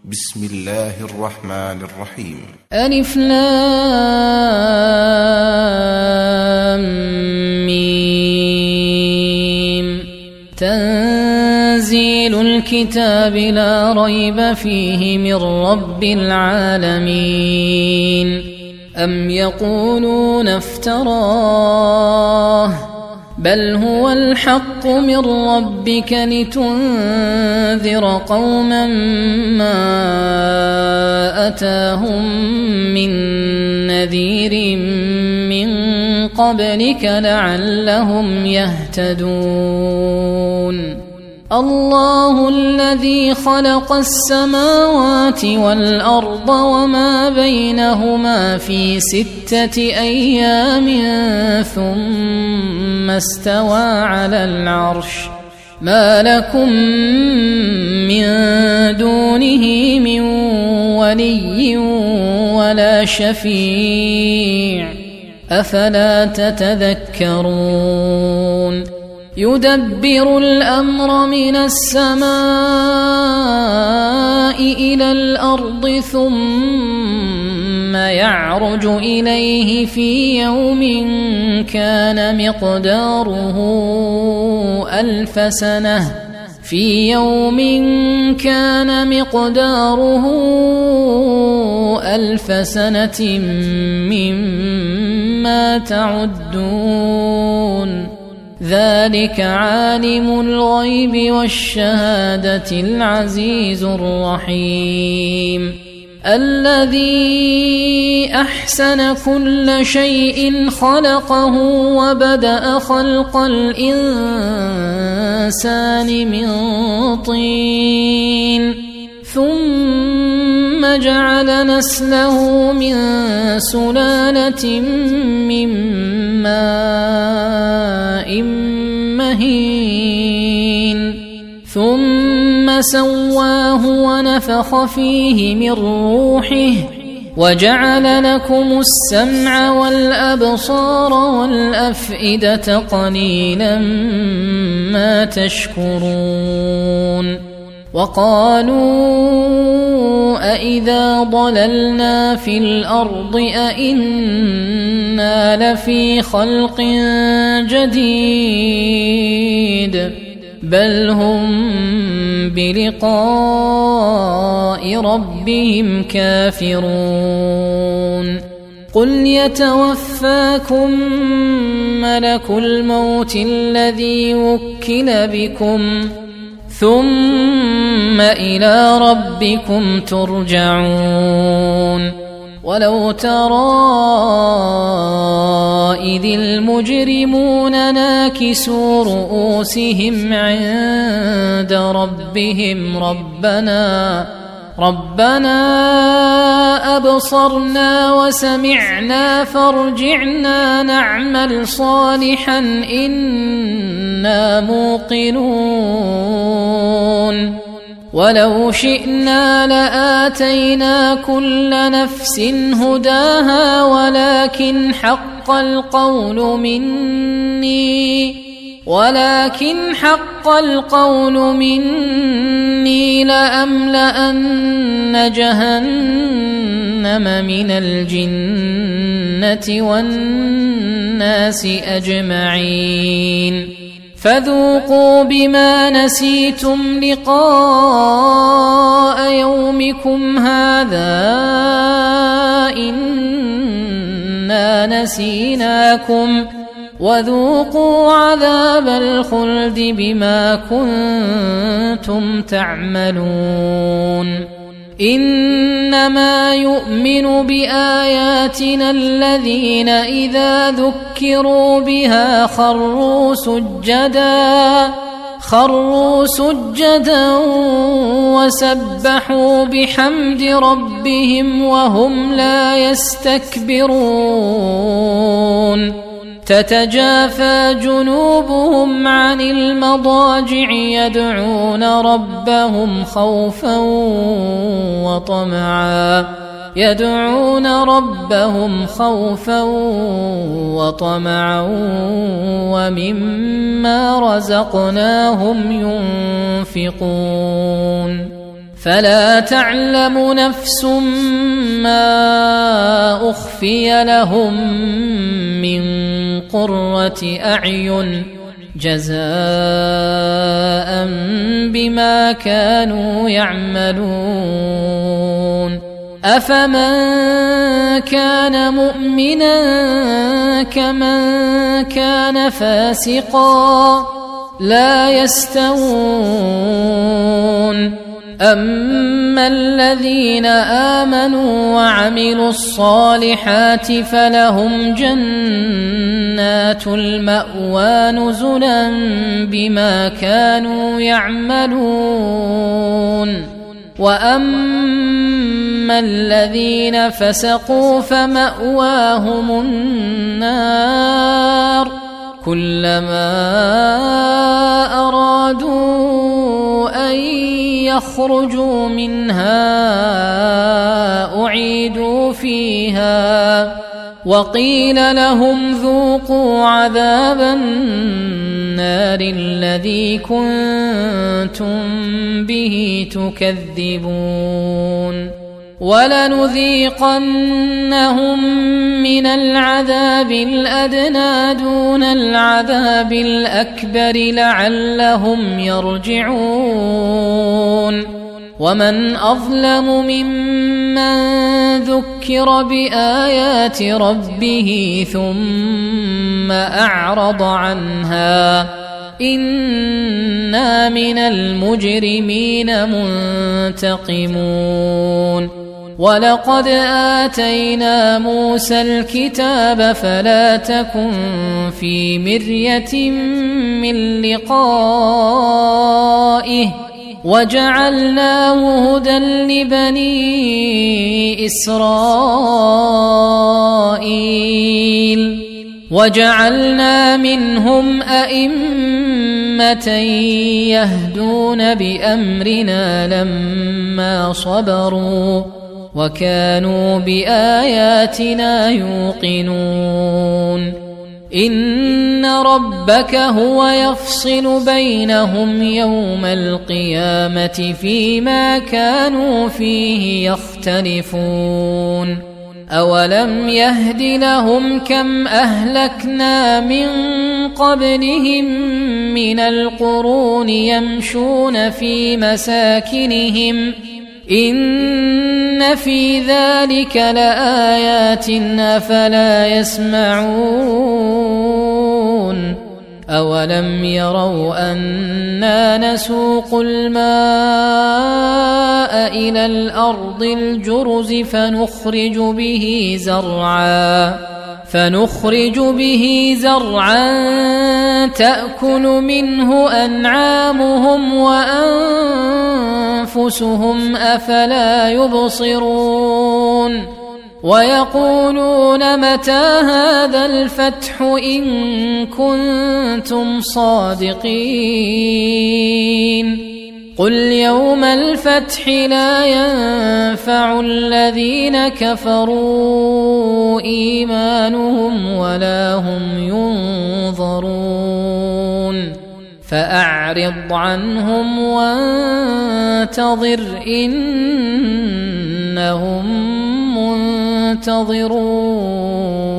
بسم الله الرحمن الرحيم. ألف لام ميم. تنزيل الكتاب لا ريب فيه من رب العالمين. أم يقولون افتراه بل هو الحق من ربك لتنذر قوما ما أتاهم من نذير من قبلك لعلهم يهتدون. الله الذي خلق السماوات والأرض وما بينهما في 6 أيام ثم استوى على العرش. ما لكم من دونه من ولي ولا شفيع أفلا تتذكرون. يدبر الأمر من السماء إلى الأرض ثم يعرج إليه في يوم كان مقداره 1000 سنة مما تعدون. ذلك عالم الغيب والشهادة العزيز الرحيم. الذي أحسن كل شيء خلقه وبدأ خلق الإنسان من طين ثم جعل نسله من سلالة من ماء مهين ثم سواه ونفخ فيه من روحه وجعل لكم السمع والأبصار والأفئدة قليلا ما تشكرون. وقالوا أإذا ضللنا في الأرض أإنا لفي خلق جديد بل هم بلقاء ربهم كافرون. قل يتوفاكم ملك الموت الذي وكل بكم ثم إلى ربكم ترجعون. ولو ترى إذ المجرمون ناكسوا رؤوسهم عند ربهم ربنا أبصرنا وسمعنا فارجعنا نعمل صالحا إنا موقنون. ولو شئنا لآتينا كل نفس هداها ولكن حق القول مني لأملأن جهنم من الجنة والناس أجمعين. فذوقوا بما نسيتم لقاء يومكم هذا إنا نسيناكم وذوقوا عذاب الخلد بما كنتم تعملون. إنما يؤمن بآياتنا الذين إذا ذكروا بها خروا سجدا وسبحوا بحمد ربهم وهم لا يستكبرون. تتجافى جنوبهم عن المضاجع يدعون ربهم خوفا وطمعا ومما رزقناهم ينفقون. فلا تعلم نفس ما أخفي لهم من قرة أعين جزاء بما كانوا يعملون أفمن كان مؤمنا كمن كان فاسقا لا يستوون أما الذين آمنوا وعملوا الصالحات فلهم جنات المأوى نزلا بما كانوا يعملون وأما الذين فسقوا فمأواهم النار كلما أرادوا أن يخرجوا منها أعيدوا فيها وقيل لهم ذوقوا عذاب النار الذي كنتم به تكذبون ولنذيقنهم من العذاب الأدنى دون العذاب الأكبر لعلهم يرجعون ومن أظلم ممن ذكر بآيات ربه ثم أعرض عنها إنا من المجرمين منتقمون ولقد آتينا موسى الكتاب فلا تكن في مرية من لقائه وجعلناه هدى لبني إسرائيل وجعلنا منهم أئمة يهدون بأمرنا لما صبروا وكانوا بآياتنا يوقنون إن ربك هو يفصل بينهم يوم القيامة فيما كانوا فيه يختلفون أولم يهد لهم كم أهلكنا من قبلهم من القرون يمشون في مساكنهم إن في ذلك لآيات أفلا يسمعون أولم يروا أنا نسوق الماء إلى الأرض الجرز فنخرج به زرعا تأكل منه أنعامهم وأنفسهم أفلا يبصرون ويقولون متى هذا الفتح إن كنتم صادقين قل يوم الفتح لا ينفع الذين كفروا إيمانهم ولا هم ينظرون فأعرض عنهم وانتظر إنهم منتظرون